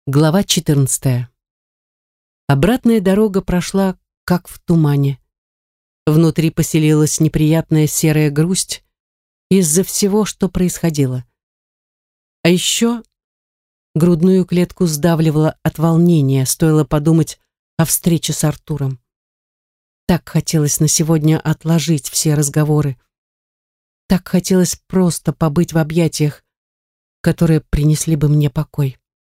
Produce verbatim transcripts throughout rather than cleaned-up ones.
Глава четырнадцатая. Обратная дорога прошла, как в тумане. Внутри поселилась неприятная серая грусть из-за всего, что происходило. А еще грудную клетку сдавливало от волнения, стоило подумать о встрече с Артуром. Так хотелось на сегодня отложить все разговоры. Так хотелось просто побыть в объятиях, которые принесли бы мне покой.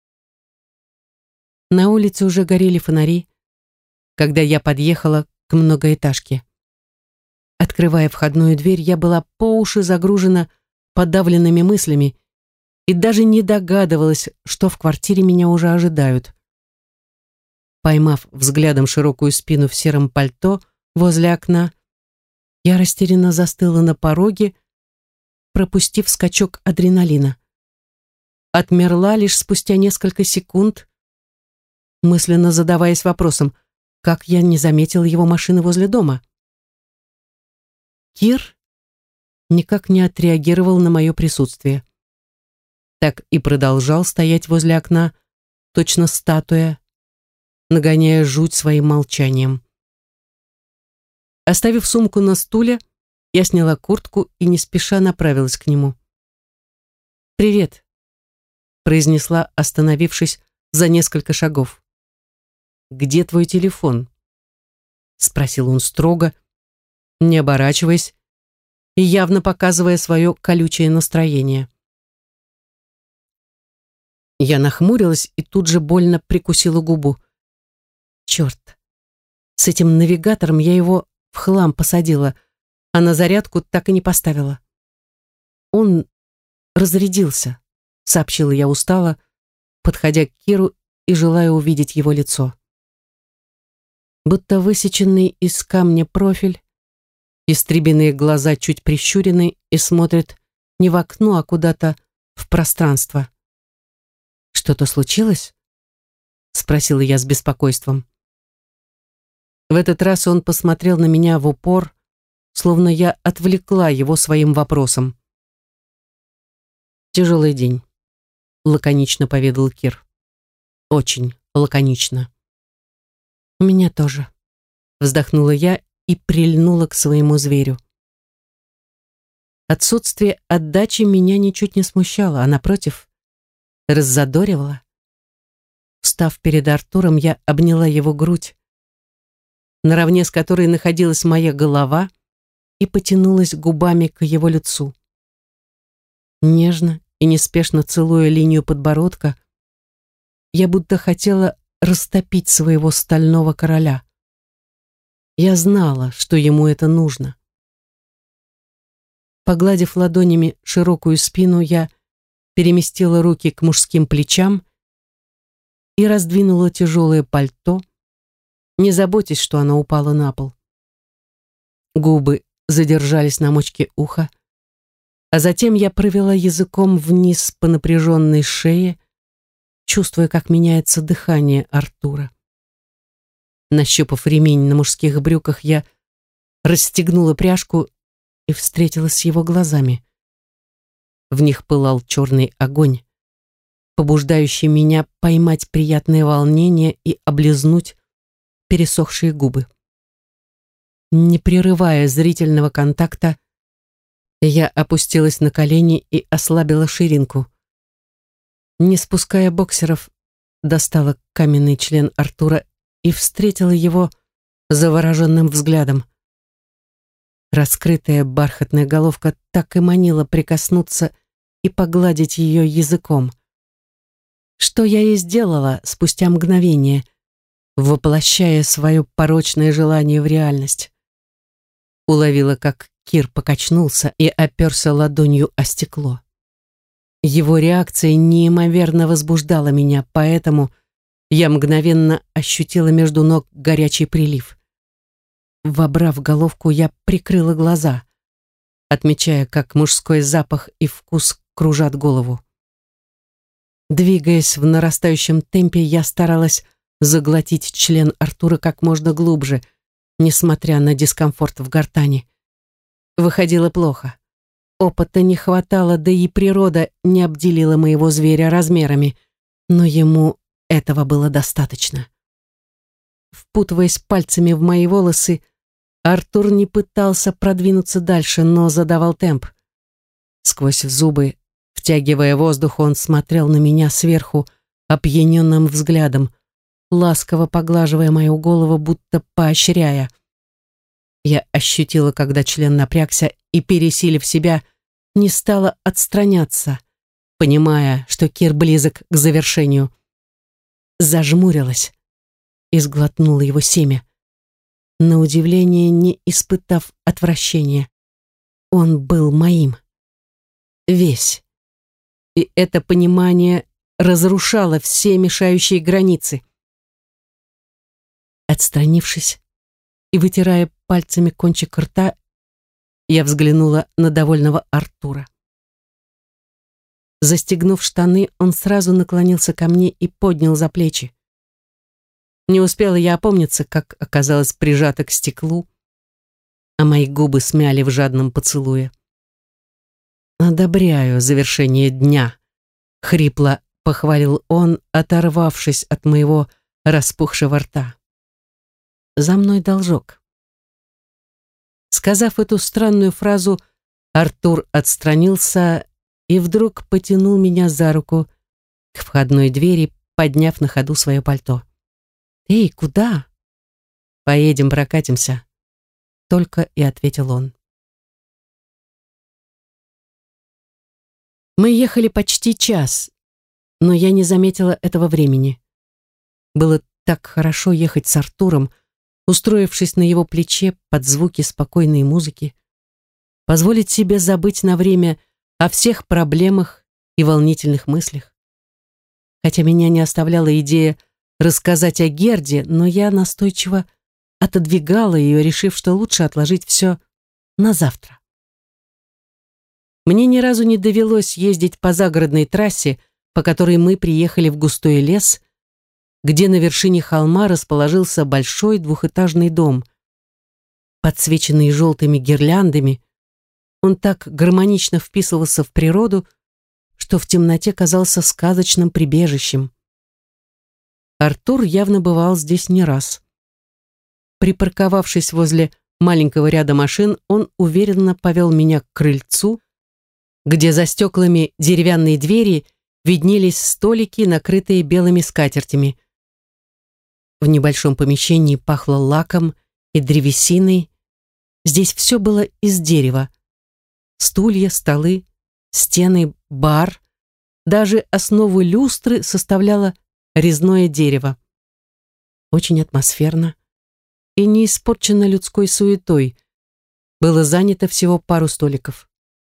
На улице уже горели фонари, когда я подъехала к многоэтажке. Открывая входную дверь, я была по уши загружена подавленными мыслями и даже не догадывалась, что в квартире меня уже ожидают. Поймав взглядом широкую спину в сером пальто возле окна, я растерянно застыла на пороге, пропустив скачок адреналина. Отмерла лишь спустя несколько секунд, мысленно задаваясь вопросом, как я не заметила его машины возле дома. Кир никак не отреагировал на мое присутствие. Так и продолжал стоять возле окна, точно статуя, нагоняя жуть своим молчанием. Оставив сумку на стуле, я сняла куртку и не спеша направилась к нему. «Привет», — произнесла, остановившись за несколько шагов. «Где твой телефон?» — спросил он строго, не оборачиваясь и явно показывая свое колючее настроение. Я нахмурилась и тут же больно прикусила губу. Черт, с этим навигатором я его в хлам посадила, а на зарядку так и не поставила. Он разрядился, сообщила я устало, подходя к Киру и желая увидеть его лицо. Будто высеченный из камня профиль, истребиные глаза чуть прищурены и смотрят не в окно, а куда-то в пространство. «Что-то случилось?» — спросила я с беспокойством. В этот раз он посмотрел на меня в упор, словно я отвлекла его своим вопросом. «Тяжелый день», — лаконично поведал Кир. «Очень лаконично». «У меня тоже», — вздохнула я и прильнула к своему зверю. Отсутствие отдачи меня ничуть не смущало, а напротив, раззадоривало. Встав перед Артуром, я обняла его грудь, наравне с которой находилась моя голова, и потянулась губами к его лицу. Нежно и неспешно целуя линию подбородка, я будто хотела растопить своего стального короля. Я знала, что ему это нужно. Погладив ладонями широкую спину, я переместила руки к мужским плечам и раздвинула тяжелое пальто, не заботясь, что оно упало на пол. Губы задержались на мочке уха, а затем я провела языком вниз по напряженной шее, чувствуя, как меняется дыхание Артура. Нащупав ремень на мужских брюках, я расстегнула пряжку и встретилась с его глазами. В них пылал черный огонь, побуждающий меня поймать приятное волнение и облизнуть пересохшие губы. Не прерывая зрительного контакта, я опустилась на колени и ослабила ширинку. Не спуская боксеров, достала каменный член Артура и встретила его завороженным взглядом. Раскрытая бархатная головка так и манила прикоснуться и погладить ее языком. Что я и сделала спустя мгновение, воплощая свое порочное желание в реальность. Уловила, как Кир покачнулся и оперся ладонью о стекло. Его реакция неимоверно возбуждала меня, поэтому я мгновенно ощутила между ног горячий прилив. Вобрав головку, я прикрыла глаза, отмечая, как мужской запах и вкус кружат голову. Двигаясь в нарастающем темпе, я старалась заглотить член Артура как можно глубже, несмотря на дискомфорт в гортани. Выходило плохо. Опыта не хватало, да и природа не обделила моего зверя размерами, но ему этого было достаточно. Впутываясь пальцами в мои волосы, Артур не пытался продвинуться дальше, но задавал темп. Сквозь зубы, втягивая воздух, он смотрел на меня сверху опьяненным взглядом, ласково поглаживая мою голову, будто поощряя. Я ощутила, когда член напрягся и, пересилив себя, не стала отстраняться, понимая, что Кир близок к завершению. Зажмурилась и сглотнула его семя, на удивление не испытав отвращения. Он был моим. Весь. И это понимание разрушало все мешающие границы. Отстранившись и вытирая пальцами кончик рта, я взглянула на довольного Артура. Застегнув штаны, он сразу наклонился ко мне и поднял за плечи. Не успела я опомниться, как оказалась прижата к стеклу, а мои губы смяли в жадном поцелуе. «Одобряю завершение дня», — хрипло похвалил он, оторвавшись от моего распухшего рта. «За мной должок». Сказав эту странную фразу, Артур отстранился и вдруг потянул меня за руку к входной двери, подняв на ходу свое пальто. «Эй, куда?» «Поедем прокатимся», — только и ответил он. Мы ехали почти час, но я не заметила этого времени. Было так хорошо ехать с Артуром, устроившись на его плече под звуки спокойной музыки, позволить себе забыть на время о всех проблемах и волнительных мыслях. Хотя меня не оставляла идея рассказать о Герде, но я настойчиво отодвигала ее, решив, что лучше отложить все на завтра. Мне ни разу не довелось ездить по загородной трассе, по которой мы приехали в густой лес, где на вершине холма расположился большой двухэтажный дом. Подсвеченный желтыми гирляндами, он так гармонично вписывался в природу, что в темноте казался сказочным прибежищем. Артур явно бывал здесь не раз. Припарковавшись возле маленького ряда машин, он уверенно повел меня к крыльцу, где за стеклами деревянной двери виднелись столики, накрытые белыми скатертями. В небольшом помещении пахло лаком и древесиной. Здесь все было из дерева. Стулья, столы, стены, бар. Даже основу люстры составляло резное дерево. Очень атмосферно и не испорчено людской суетой. Было занято всего пару столиков.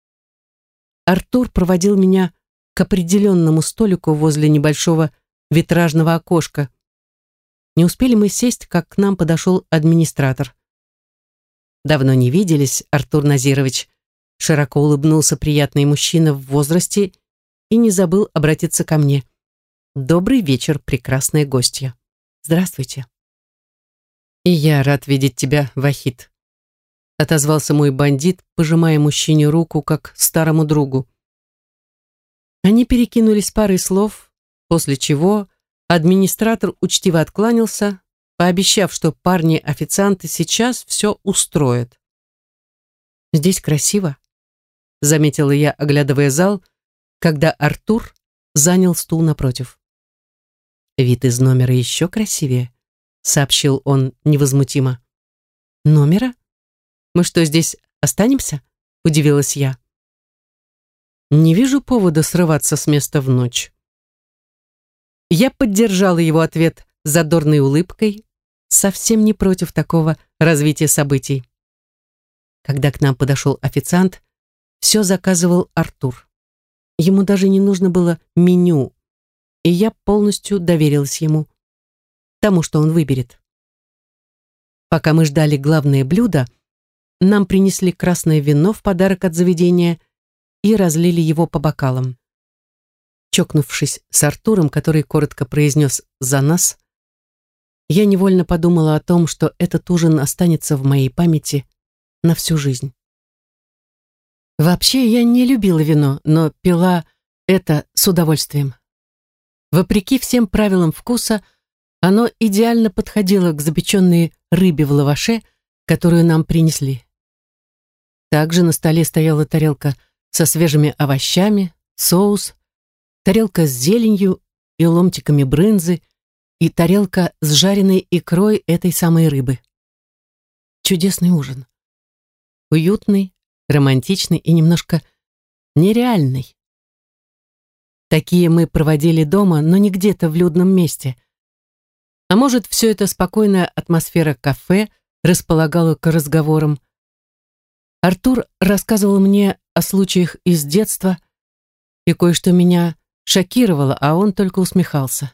Артур проводил меня к определенному столику возле небольшого витражного окошка. Не успели мы сесть, как к нам подошел администратор. «Давно не виделись, Артур Назирович», — широко улыбнулся приятный мужчина в возрасте и не забыл обратиться ко мне. «Добрый вечер, прекрасная гостья. Здравствуйте». «И я рад видеть тебя, Вахид», — отозвался мой бандит, пожимая мужчине руку, как старому другу. Они перекинулись парой слов, после чего администратор учтиво откланялся, пообещав, что парни-официанты сейчас все устроят. «Здесь красиво», — заметила я, оглядывая зал, когда Артур занял стул напротив. «Вид из номера еще красивее», — сообщил он невозмутимо. «Номера? Мы что, здесь останемся?» — удивилась я. «Не вижу повода срываться с места в ночь». Я поддержала его ответ задорной улыбкой, совсем не против такого развития событий. Когда к нам подошел официант, все заказывал Артур. Ему даже не нужно было меню, и я полностью доверилась ему, тому, что он выберет. Пока мы ждали главное блюдо, нам принесли красное вино в подарок от заведения и разлили его по бокалам. Чокнувшись с Артуром, который коротко произнес «за нас», я невольно подумала о том, что этот ужин останется в моей памяти на всю жизнь. Вообще я не любила вино, но пила это с удовольствием. Вопреки всем правилам вкуса, оно идеально подходило к запеченной рыбе в лаваше, которую нам принесли. Также на столе стояла тарелка со свежими овощами, соус, тарелка с зеленью и ломтиками брынзы и тарелка с жареной икрой этой самой рыбы. Чудесный ужин. Уютный, романтичный и немножко нереальный. Такие мы проводили дома, но не где-то в людном месте. А может, все это спокойная атмосфера кафе располагала к разговорам. Артур рассказывал мне о случаях из детства, и кое-что меня шокировало, а он только усмехался.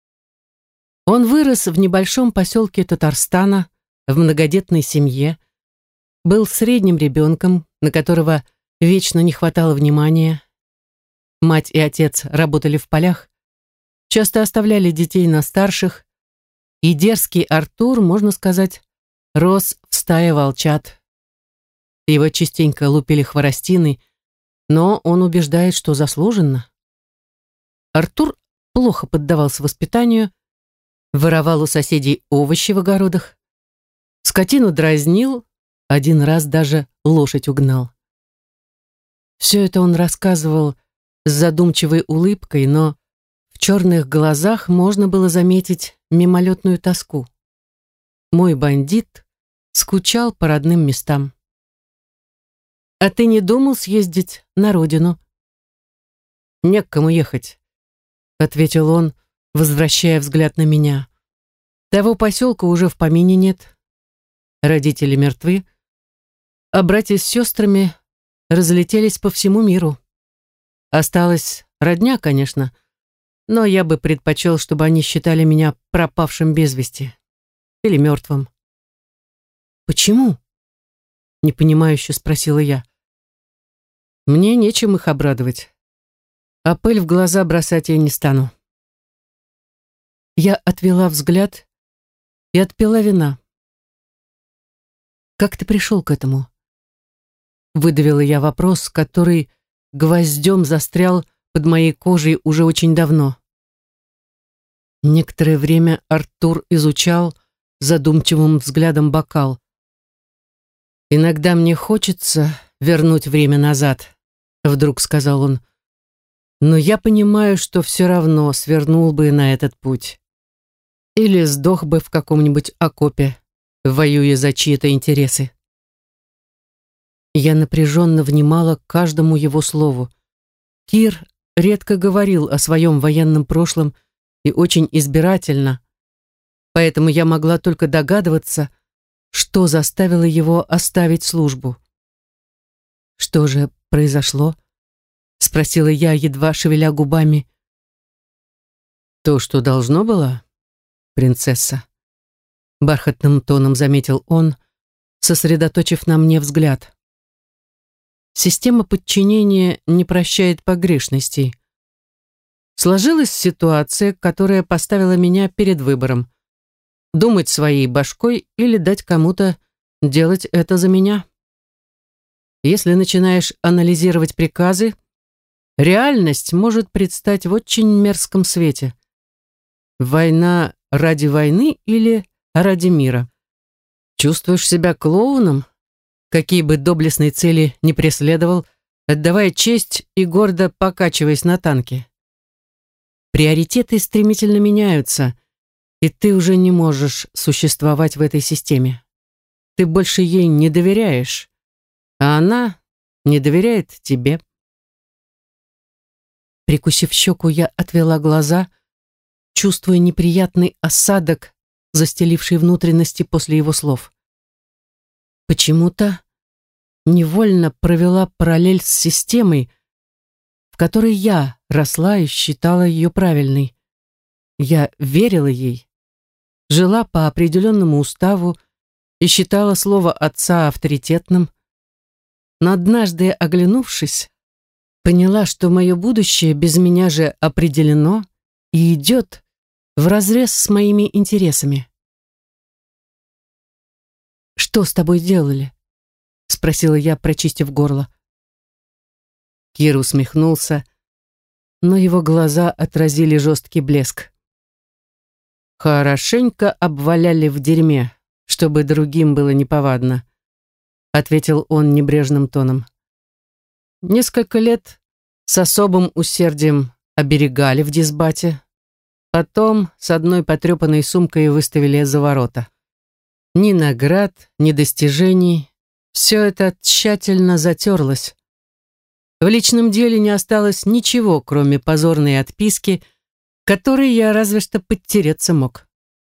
Он вырос в небольшом поселке Татарстана, в многодетной семье, был средним ребенком, на которого вечно не хватало внимания. Мать и отец работали в полях, часто оставляли детей на старших, и дерзкий Артур, можно сказать, рос в стае волчат. Его частенько лупили хворостиной, но он убеждает, что заслуженно. Артур плохо поддавался воспитанию, воровал у соседей овощи в огородах, скотину дразнил, один раз даже лошадь угнал. Все это он рассказывал с задумчивой улыбкой, но в черных глазах можно было заметить мимолетную тоску. Мой бандит скучал по родным местам. «А ты не думал съездить на родину?» «Не к кому ехать», — ответил он, возвращая взгляд на меня. «Того поселка уже в помине нет. Родители мертвы, а братья с сестрами разлетелись по всему миру. Осталась родня, конечно, но я бы предпочел, чтобы они считали меня пропавшим без вести или мертвым». «Почему?» — непонимающе спросила я. «Мне нечем их обрадовать, а пыль в глаза бросать я не стану». Я отвела взгляд и отпила вина. «Как ты пришел к этому?» Выдавила я вопрос, который гвоздем застрял под моей кожей уже очень давно. Некоторое время Артур изучал задумчивым взглядом бокал. «Иногда мне хочется вернуть время назад», — вдруг сказал он. «Но я понимаю, что все равно свернул бы на этот путь. Или сдох бы в каком-нибудь окопе, воюя за чьи-то интересы». Я напряженно внимала к каждому его слову. Кир редко говорил о своем военном прошлом и очень избирательно, поэтому я могла только догадываться, что заставило его оставить службу. «Что же произошло?» — спросила я, едва шевеля губами. «То, что должно было, принцесса», — бархатным тоном заметил он, сосредоточив на мне взгляд. «Система подчинения не прощает погрешностей. Сложилась ситуация, которая поставила меня перед выбором: думать своей башкой или дать кому-то делать это за меня. Если начинаешь анализировать приказы, реальность может предстать в очень мерзком свете. Война ради войны или ради мира? Чувствуешь себя клоуном, какие бы доблестные цели ни преследовал, отдавая честь и гордо покачиваясь на танке. Приоритеты стремительно меняются, и ты уже не можешь существовать в этой системе. Ты больше ей не доверяешь, а она не доверяет тебе». Прикусив щеку, я отвела глаза, чувствуя неприятный осадок, застеливший внутренности после его слов. Почему-то невольно провела параллель с системой, в которой я росла и считала ее правильной. Я верила ей, жила по определенному уставу и считала слово отца авторитетным. Но однажды, оглянувшись, поняла, что мое будущее без меня же определено и идет вразрез с моими интересами. «Что с тобой делали?» — спросила я, прочистив горло. Кир усмехнулся, но его глаза отразили жесткий блеск. «Хорошенько обваляли в дерьме, чтобы другим было неповадно», ответил он небрежным тоном. «Несколько лет с особым усердием оберегали в дисбате, потом с одной потрепанной сумкой выставили за ворота. Ни наград, ни достижений, все это тщательно затерлось. В личном деле не осталось ничего, кроме позорной отписки, которой я разве что подтереться мог».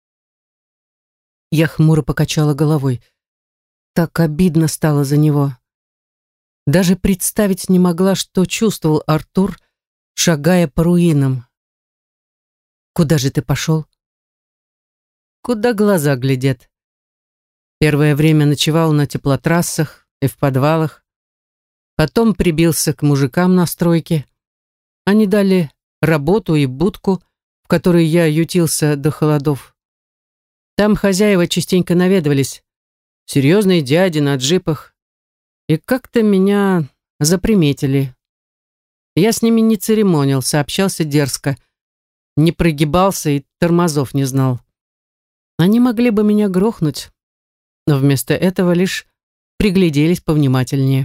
Я хмуро покачала головой. Так обидно стало за него. Даже представить не могла, что чувствовал Артур, шагая по руинам. «Куда же ты пошел?» «Куда глаза глядят. Первое время ночевал на теплотрассах и в подвалах. Потом прибился к мужикам на стройке. Они дали работу и будку, в которой я ютился до холодов. Там хозяева частенько наведывались. Серьезные дяди на джипах. И как-то меня заприметили. Я с ними не церемонился, общался дерзко. Не прогибался и тормозов не знал. Они могли бы меня грохнуть, но вместо этого лишь пригляделись повнимательнее.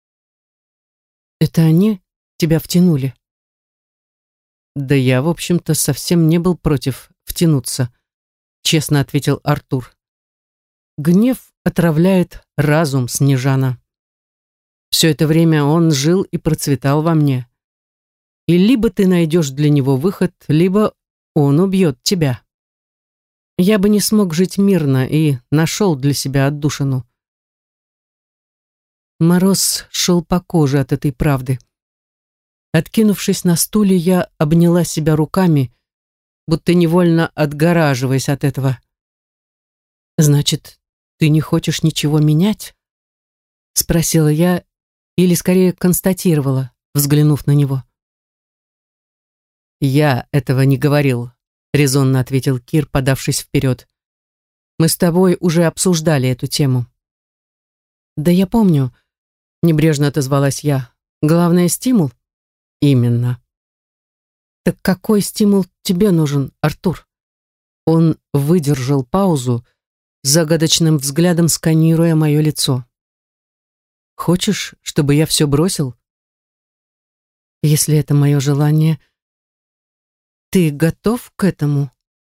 «Это они тебя втянули?» «Да я, в общем-то, совсем не был против втянуться», честно ответил Артур. «Гнев отравляет разум, Снежана. Все это время он жил и процветал во мне. И либо ты найдешь для него выход, либо он убьет тебя. Я бы не смог жить мирно и нашел для себя отдушину». Мороз шел по коже от этой правды. Откинувшись на стуле, я обняла себя руками, будто невольно отгораживаясь от этого. «Значит, ты не хочешь ничего менять?» Спросила я, или скорее констатировала, взглянув на него. «Я этого не говорил», — резонно ответил Кир, подавшись вперед. «Мы с тобой уже обсуждали эту тему». «Да я помню», — небрежно отозвалась я. «Главное — стимул?» «Именно». «Так какой стимул тебе нужен, Артур?» Он выдержал паузу, загадочным взглядом сканируя мое лицо. «Хочешь, чтобы я все бросил?» «Если это мое желание, ты готов к этому?»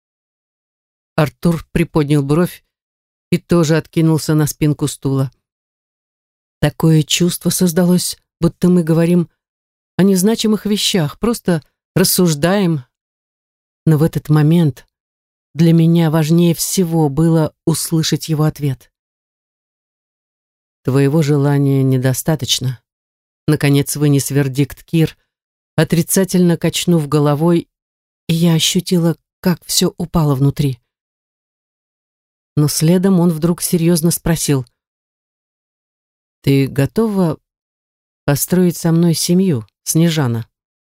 Артур приподнял бровь и тоже откинулся на спинку стула. Такое чувство создалось, будто мы говорим о незначимых вещах, просто рассуждаем. Но в этот момент для меня важнее всего было услышать его ответ. «Твоего желания недостаточно», — наконец вынес вердикт Кир, отрицательно качнув головой, и я ощутила, как все упало внутри. Но следом он вдруг серьезно спросил: «Ты готова построить со мной семью, Снежана?»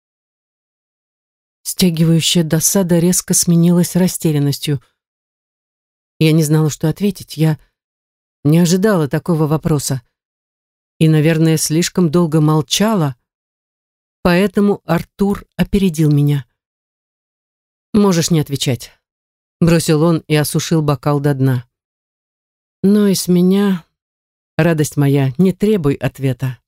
Стягивающая досада резко сменилась растерянностью. Я не знала, что ответить. Я не ожидала такого вопроса. И, наверное, слишком долго молчала, поэтому Артур опередил меня. «Можешь не отвечать», — бросил он и осушил бокал до дна. «Но и с меня, радость моя, не требуй ответа».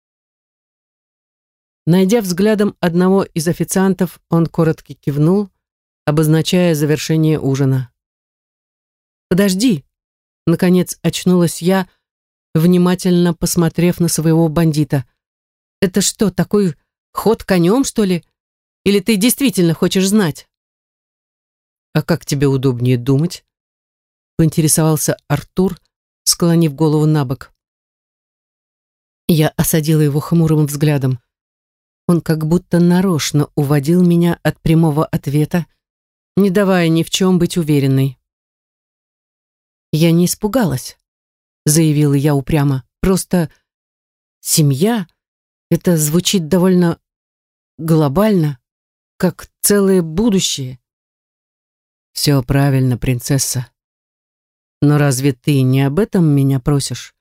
Найдя взглядом одного из официантов, он коротко кивнул, обозначая завершение ужина. «Подожди!» — наконец очнулась я, внимательно посмотрев на своего бандита. «Это что, такой ход конем, что ли? Или ты действительно хочешь знать?» «А как тебе удобнее думать?» — поинтересовался Артур, склонив голову на бок. Я осадила его хмурым взглядом. Он как будто нарочно уводил меня от прямого ответа, не давая ни в чем быть уверенной. «Я не испугалась», — заявила я упрямо. «Просто семья — это звучит довольно глобально, как целое будущее». «Все правильно, принцесса. Но разве ты не об этом меня просишь?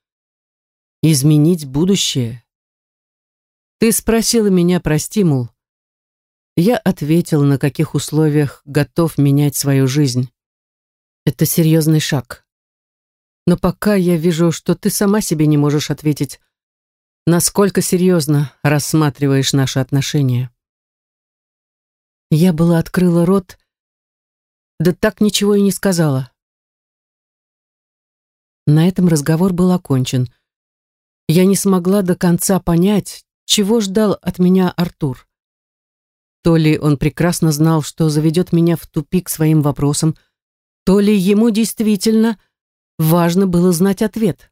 Изменить будущее? Ты спросила меня про стимул. Я ответил, на каких условиях готов менять свою жизнь. Это серьезный шаг. Но пока я вижу, что ты сама себе не можешь ответить, насколько серьезно рассматриваешь наши отношения. Я была открыла рот, да так ничего и не сказала. На этом разговор был окончен. Я не смогла до конца понять, чего ждал от меня Артур. То ли он прекрасно знал, что заведет меня в тупик своим вопросом, то ли ему действительно важно было знать ответ.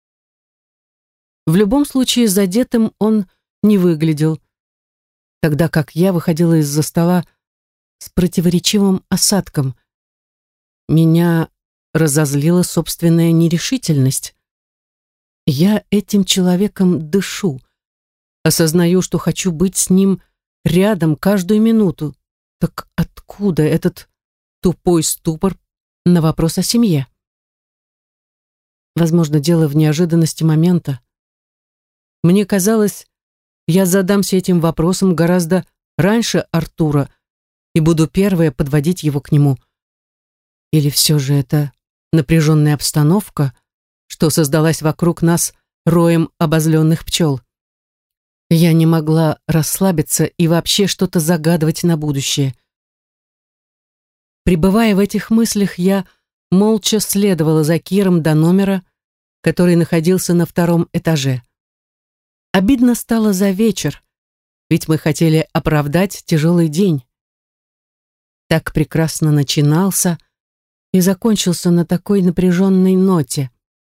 В любом случае, задетым он не выглядел, тогда как я выходила из-за стола с противоречивым осадком. Меня разозлила собственная нерешительность. Я этим человеком дышу, осознаю, что хочу быть с ним рядом каждую минуту. Так откуда этот тупой ступор на вопрос о семье? Возможно, дело в неожиданности момента. Мне казалось, я задамся этим вопросом гораздо раньше Артура и буду первая подводить его к нему. Или все же это напряженная обстановка, что создалась вокруг нас роем обозленных пчел? Я не могла расслабиться и вообще что-то загадывать на будущее. Пребывая в этих мыслях, я молча следовала за Киром до номера, который находился на втором этаже. Обидно стало за вечер, ведь мы хотели оправдать тяжелый день. Так прекрасно начинался и закончился на такой напряженной ноте.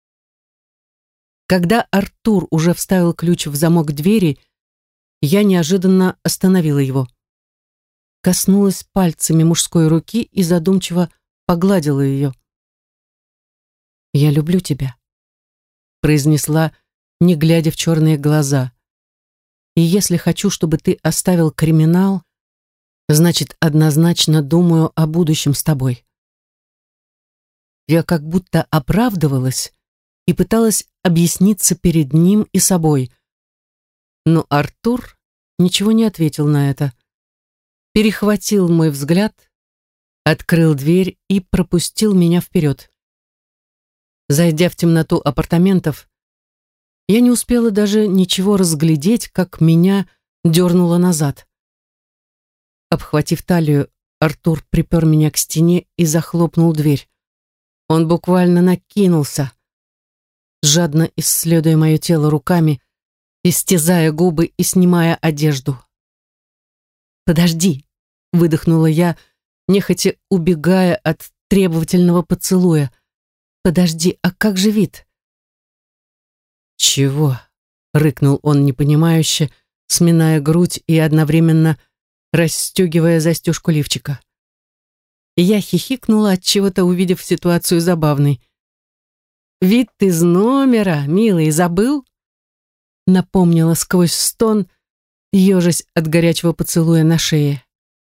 Когда Артур уже вставил ключ в замок двери, я неожиданно остановила его. Коснулась пальцами мужской руки и задумчиво погладила ее. «Я люблю тебя», — произнесла, не глядя в черные глаза. «И если хочу, чтобы ты оставил криминал, значит, однозначно думаю о будущем с тобой». Я как будто оправдывалась и пыталась объясниться перед ним и собой. Но Артур ничего не ответил на это. Перехватил мой взгляд, открыл дверь и пропустил меня вперед. Зайдя в темноту апартаментов, я не успела даже ничего разглядеть, как меня дернуло назад. Обхватив талию, Артур припер меня к стене и захлопнул дверь. Он буквально накинулся, жадно исследуя мое тело руками, истязая губы и снимая одежду. «Подожди!» — выдохнула я, нехотя убегая от требовательного поцелуя. «Подожди, а как же вид?» «Чего?» — рыкнул он непонимающе, сминая грудь и одновременно расстегивая застежку лифчика. Я хихикнула, отчего-то увидев ситуацию забавной. «Вид из номера, милый, забыл?» Напомнила сквозь стон, ежась от горячего поцелуя на шее.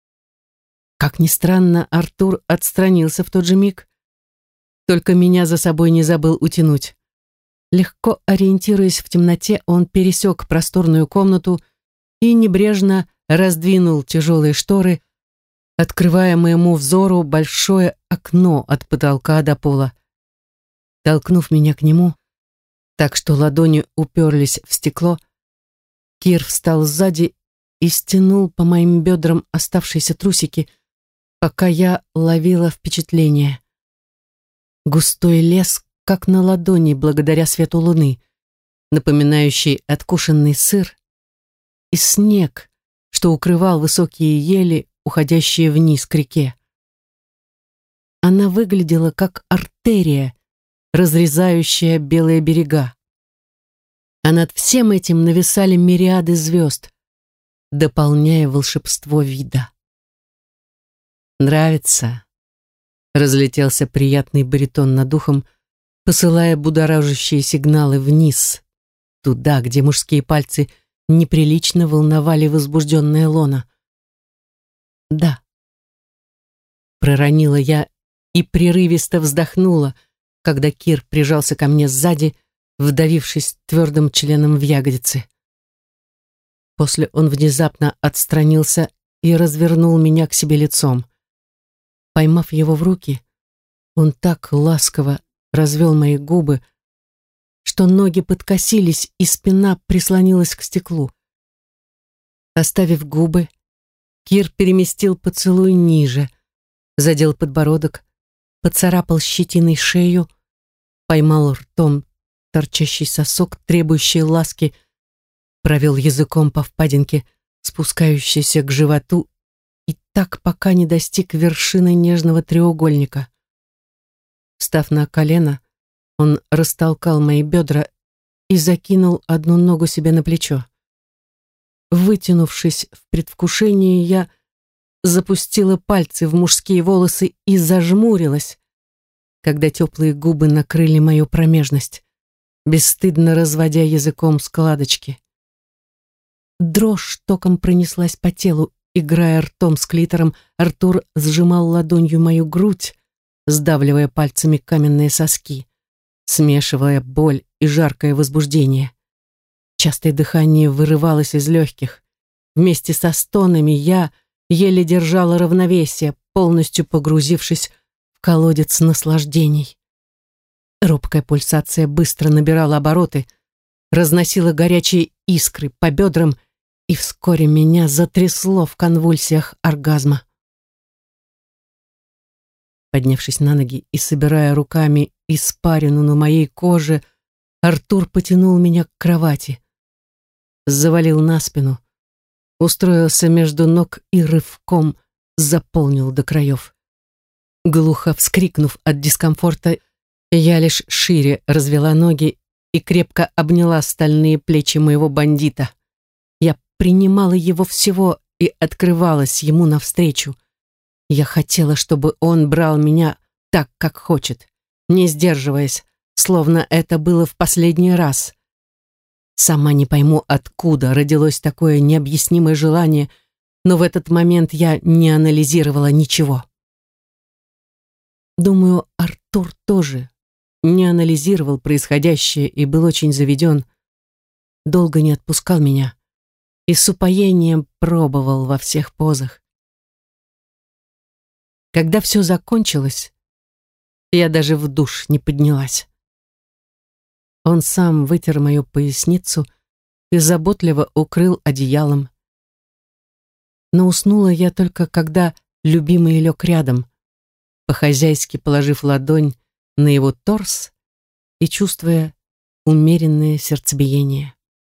Как ни странно, Артур отстранился в тот же миг, только меня за собой не забыл утянуть. Легко ориентируясь в темноте, он пересек просторную комнату и небрежно раздвинул тяжелые шторы, открывая моему взору большое окно от потолка до пола. Толкнув меня к нему, так что ладони уперлись в стекло, Кир встал сзади и стянул по моим бедрам оставшиеся трусики, пока я ловила впечатление. Густой лес, как на ладони благодаря свету луны, напоминающий откушенный сыр, и снег, что укрывал высокие ели, уходящие вниз к реке. Она выглядела как артерия, разрезающая белые берега. А над всем этим нависали мириады звезд, дополняя волшебство вида. «Нравится?» — разлетелся приятный баритон над ухом, посылая будоражащие сигналы вниз, туда, где мужские пальцы неприлично волновали возбужденное лоно. «Да», — проронила я и прерывисто вздохнула, когда Кир прижался ко мне сзади, вдавившись твердым членом в ягодицы. После он внезапно отстранился и развернул меня к себе лицом. Поймав его в руки, он так ласково развел мои губы, что ноги подкосились и спина прислонилась к стеклу. Оставив губы, Кир переместил поцелуй ниже, задел подбородок, поцарапал щетиной шею, поймал ртом торчащий сосок, требующий ласки, провел языком по впадинке, спускающейся к животу, и так пока не достиг вершины нежного треугольника. Встав на колено, он растолкал мои бедра и закинул одну ногу себе на плечо. Вытянувшись в предвкушении, я запустила пальцы в мужские волосы и зажмурилась, когда теплые губы накрыли мою промежность, бесстыдно разводя языком складочки. Дрожь током пронеслась по телу, играя ртом с клитором. Артур сжимал ладонью мою грудь, сдавливая пальцами каменные соски, смешивая боль и жаркое возбуждение. Частое дыхание вырывалось из легких. Вместе со стонами я еле держала равновесие, полностью погрузившись в колодец наслаждений. Робкая пульсация быстро набирала обороты, разносила горячие искры по бедрам, и вскоре меня затрясло в конвульсиях оргазма. Поднявшись на ноги и собирая руками испарину на моей коже, Артур потянул меня к кровати, завалил на спину, устроился между ног и рывком заполнил до краев. Глухо вскрикнув от дискомфорта, я лишь шире развела ноги и крепко обняла стальные плечи моего бандита. Я принимала его всего и открывалась ему навстречу. Я хотела, чтобы он брал меня так, как хочет, не сдерживаясь, словно это было в последний раз. Сама не пойму, откуда родилось такое необъяснимое желание, но в этот момент я не анализировала ничего. Думаю, Артур тоже не анализировал происходящее и был очень заведен, долго не отпускал меня и с упоением пробовал во всех позах. Когда все закончилось, я даже в душ не поднялась. Он сам вытер мою поясницу и заботливо укрыл одеялом. Но уснула я только когда любимый лег рядом, по-хозяйски положив ладонь на его торс и чувствуя умеренное сердцебиение.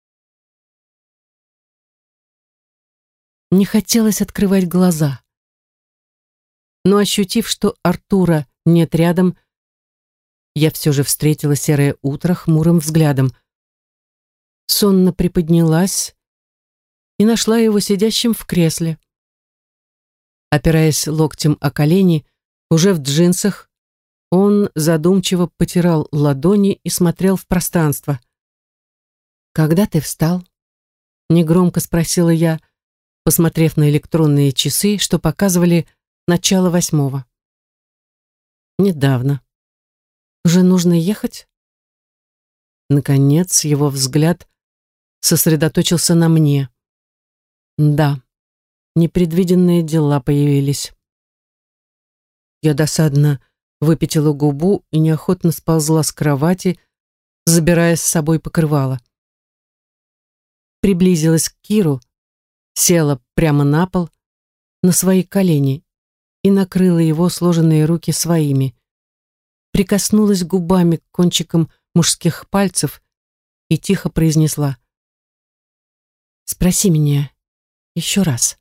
Не хотелось открывать глаза, но, ощутив, что Артура нет рядом, я все же встретила серое утро хмурым взглядом. Сонно приподнялась и нашла его сидящим в кресле. Опираясь локтем о колени, уже в джинсах, он задумчиво потирал ладони и смотрел в пространство. «Когда ты встал?» — негромко спросила я, посмотрев на электронные часы, что показывали начало восьмого. «Недавно. Уже нужно ехать?» Наконец его взгляд сосредоточился на мне. «Да, непредвиденные дела появились». Я досадно выпятила губу и неохотно сползла с кровати, забирая с собой покрывало. Приблизилась к Киру, села прямо на пол, на свои колени и накрыла его сложенные руки своими. Прикоснулась губами к кончикам мужских пальцев и тихо произнесла: «Спроси меня еще раз».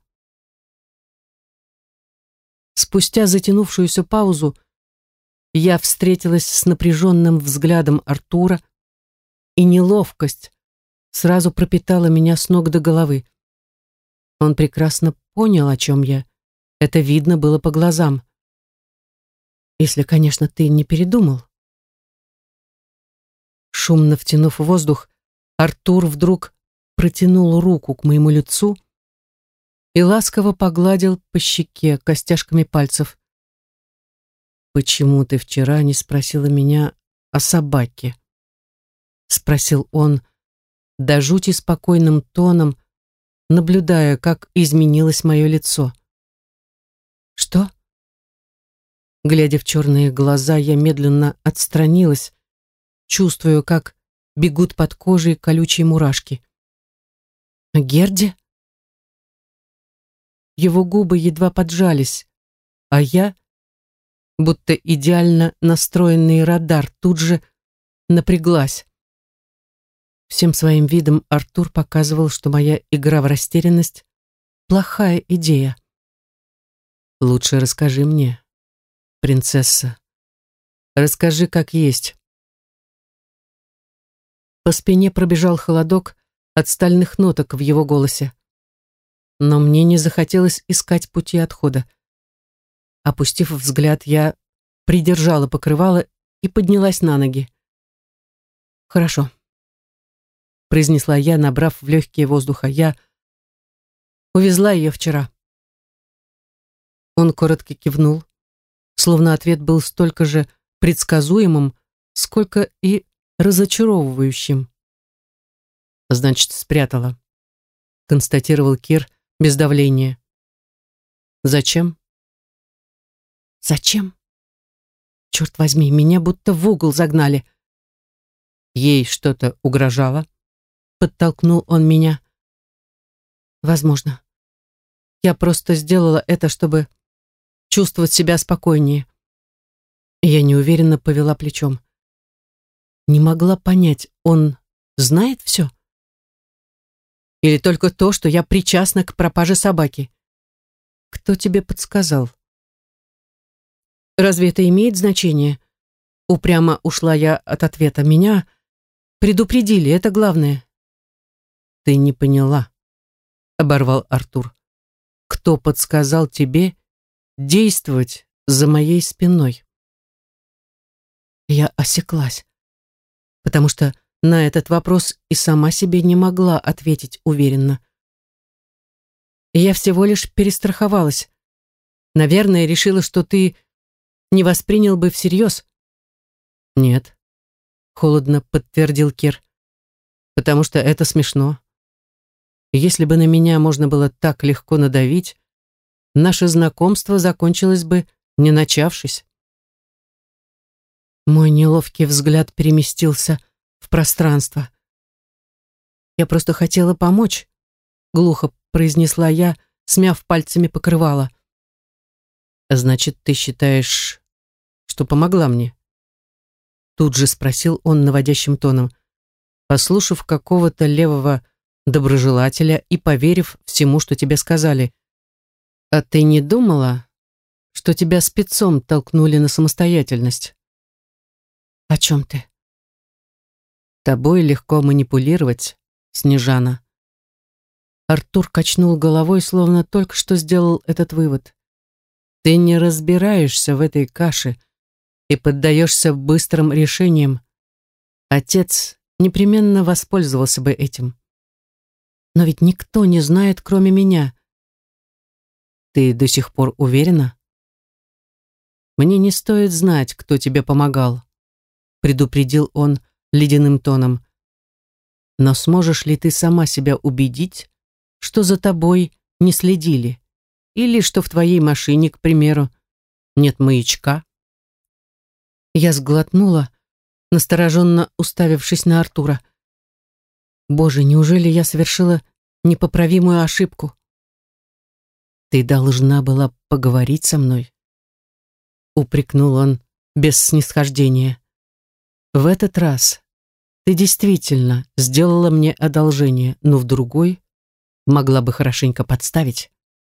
Спустя затянувшуюся паузу я встретилась с напряженным взглядом Артура, и неловкость сразу пропитала меня с ног до головы. Он прекрасно понял, о чем я. Это видно было по глазам. Если, конечно, ты не передумал. Шумно втянув воздух, Артур вдруг протянул руку к моему лицу и ласково погладил по щеке костяшками пальцев. «Почему ты вчера не спросила меня о собаке?» — спросил он до жути спокойным тоном, наблюдая, как изменилось мое лицо. «Что?» Глядя в черные глаза, я медленно отстранилась, чувствуя, как бегут под кожей колючие мурашки. «О Герде?» Его губы едва поджались, а я, будто идеально настроенный радар, тут же напряглась. Всем своим видом Артур показывал, что моя игра в растерянность — плохая идея. «Лучше расскажи мне, принцесса. Расскажи, как есть». По спине пробежал холодок от стальных ноток в его голосе. Но мне не захотелось искать пути отхода. Опустив взгляд, я придержала покрывало и поднялась на ноги. «Хорошо», — произнесла я, набрав в легкие воздуха. «Я увезла ее вчера». Он коротко кивнул, словно ответ был столько же предсказуемым, сколько и разочаровывающим. «Значит, спрятала», — констатировал Кир без давления. «Зачем?» «Зачем? Черт возьми, меня будто в угол загнали». «Ей что-то угрожало?» — подтолкнул он меня. «Возможно. Я просто сделала это, чтобы чувствовать себя спокойнее». Я неуверенно повела плечом. Не могла понять, он знает все? Или только то, что я причастна к пропаже собаки? Кто тебе подсказал? Разве это имеет значение? Упрямо ушла я от ответа. Меня предупредили, это главное. Ты не поняла, оборвал Артур. Кто подсказал тебе действовать за моей спиной? Я осеклась, потому что на этот вопрос и сама себе не могла ответить уверенно. Я всего лишь перестраховалась. Наверное, решила, что ты не воспринял бы всерьез. Нет, холодно подтвердил Кир, потому что это смешно. Если бы на меня можно было так легко надавить, наше знакомство закончилось бы, не начавшись. Мой неловкий взгляд переместился в пространство. «Я просто хотела помочь», — глухо произнесла я, смяв пальцами покрывало. «Значит, ты считаешь, что помогла мне?» Тут же спросил он наводящим тоном, послушав какого-то левого доброжелателя и поверив всему, что тебе сказали. «А ты не думала, что тебя спецом толкнули на самостоятельность?» «О чем ты?» «Тобой легко манипулировать, Снежана». Артур качнул головой, словно только что сделал этот вывод. «Ты не разбираешься в этой каше и поддаешься быстрым решениям. Отец непременно воспользовался бы этим. Но ведь никто не знает, кроме меня». «Ты до сих пор уверена?» «Мне не стоит знать, кто тебе помогал», — предупредил он ледяным тоном. «Но сможешь ли ты сама себя убедить, что за тобой не следили? Или что в твоей машине, к примеру, нет маячка?» Я сглотнула, настороженно уставившись на Артура. Боже, неужели я совершила непоправимую ошибку? «Ты должна была поговорить со мной», — упрекнул он без снисхождения. «В этот раз ты действительно сделала мне одолжение, но в другой могла бы хорошенько подставить».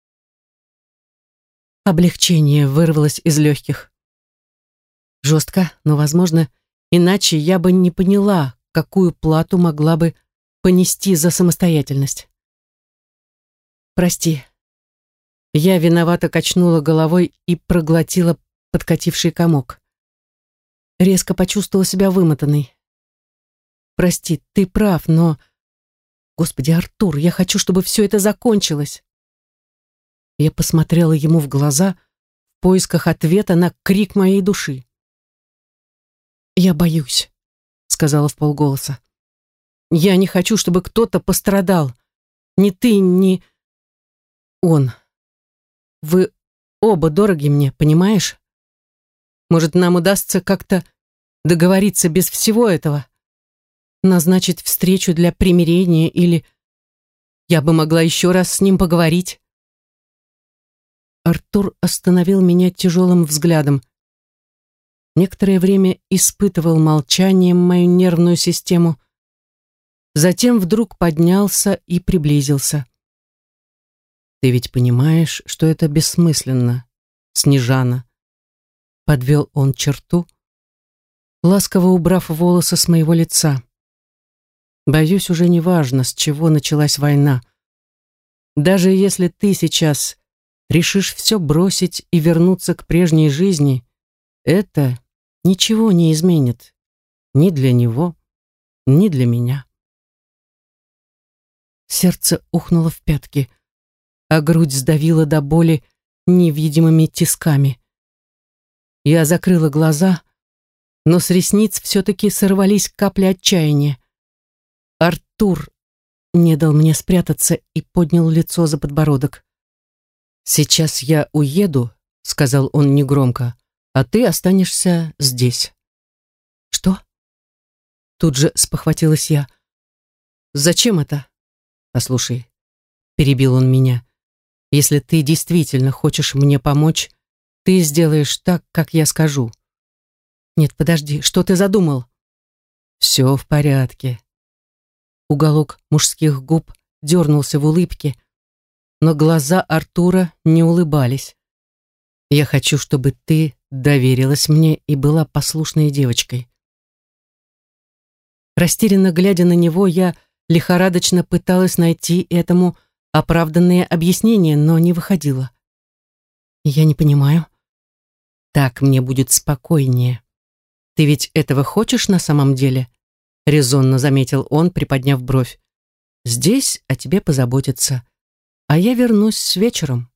Облегчение вырвалось из легких. Жестко, но, возможно, иначе я бы не поняла, какую плату могла бы понести за самостоятельность. «Прости». Я виновато качнула головой и проглотила подкативший комок. Резко почувствовала себя вымотанной. «Прости, ты прав, но... Господи, Артур, я хочу, чтобы все это закончилось». Я посмотрела ему в глаза в поисках ответа на крик моей души. «Я боюсь», — сказала вполголоса. «Я не хочу, чтобы кто-то пострадал. Ни ты, ни он. Вы оба дороги мне, понимаешь? Может, нам удастся как-то договориться без всего этого? Назначить встречу для примирения или... Я бы могла еще раз с ним поговорить. Артур остановил меня тяжелым взглядом. Некоторое время испытывал молчанием мою нервную систему. Затем вдруг поднялся и приблизился. «Ты ведь понимаешь, что это бессмысленно, Снежана?» Подвел он черту, ласково убрав волосы с моего лица. «Боюсь, уже не важно, с чего началась война. Даже если ты сейчас решишь все бросить и вернуться к прежней жизни, это ничего не изменит. Ни для него, ни для меня». Сердце ухнуло в пятки, а грудь сдавила до боли невидимыми тисками. Я закрыла глаза, но с ресниц все-таки сорвались капли отчаяния. Артур не дал мне спрятаться и поднял лицо за подбородок. «Сейчас я уеду», — сказал он негромко, «а ты останешься здесь». «Что?» Тут же спохватилась я. «Зачем это?» «Послушай», — перебил он меня, «если ты действительно хочешь мне помочь, ты сделаешь так, как я скажу». «Нет, подожди, что ты задумал?» «Все в порядке». Уголок мужских губ дернулся в улыбке, но глаза Артура не улыбались. «Я хочу, чтобы ты доверилась мне и была послушной девочкой». Растерянно глядя на него, я лихорадочно пыталась найти этому оправданные объяснения, но не выходило. «Я не понимаю». «Так мне будет спокойнее. Ты ведь этого хочешь на самом деле?» Резонно заметил он, приподняв бровь. «Здесь о тебе позаботятся, а я вернусь с вечером».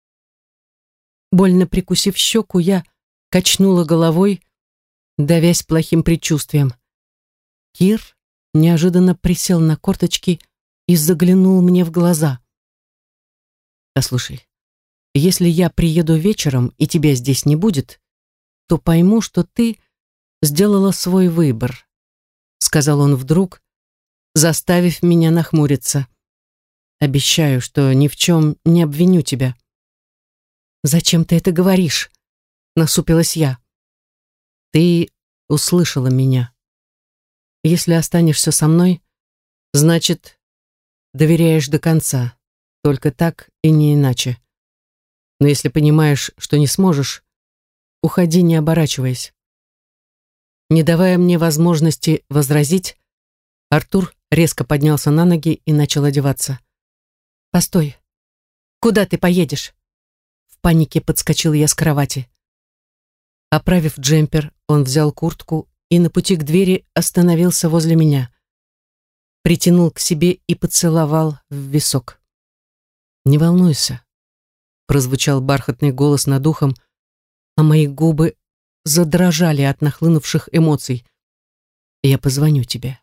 Больно прикусив щеку, я качнула головой, давясь плохим предчувствием. Кир неожиданно присел на корточки и заглянул мне в глаза. «Послушай, если я приеду вечером и тебя здесь не будет, то пойму, что ты сделала свой выбор», — сказал он вдруг, заставив меня нахмуриться. «Обещаю, что ни в чем не обвиню тебя». «Зачем ты это говоришь?» — насупилась я. «Ты услышала меня. Если останешься со мной, значит, доверяешь до конца, только так и не иначе. Но если понимаешь, что не сможешь, уходи, не оборачиваясь». Не давая мне возможности возразить, Артур резко поднялся на ноги и начал одеваться. «Постой! Куда ты поедешь?» В панике подскочил я с кровати. Оправив джемпер, он взял куртку и на пути к двери остановился возле меня. Притянул к себе и поцеловал в висок. «Не волнуйся», — прозвучал бархатный голос над ухом, а мои губы задрожали от нахлынувших эмоций. «Я позвоню тебе».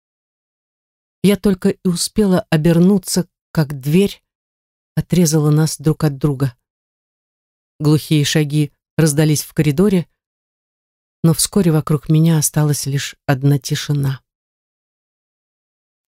Я только и успела обернуться, как дверь отрезала нас друг от друга. Глухие шаги раздались в коридоре, но вскоре вокруг меня осталась лишь одна тишина.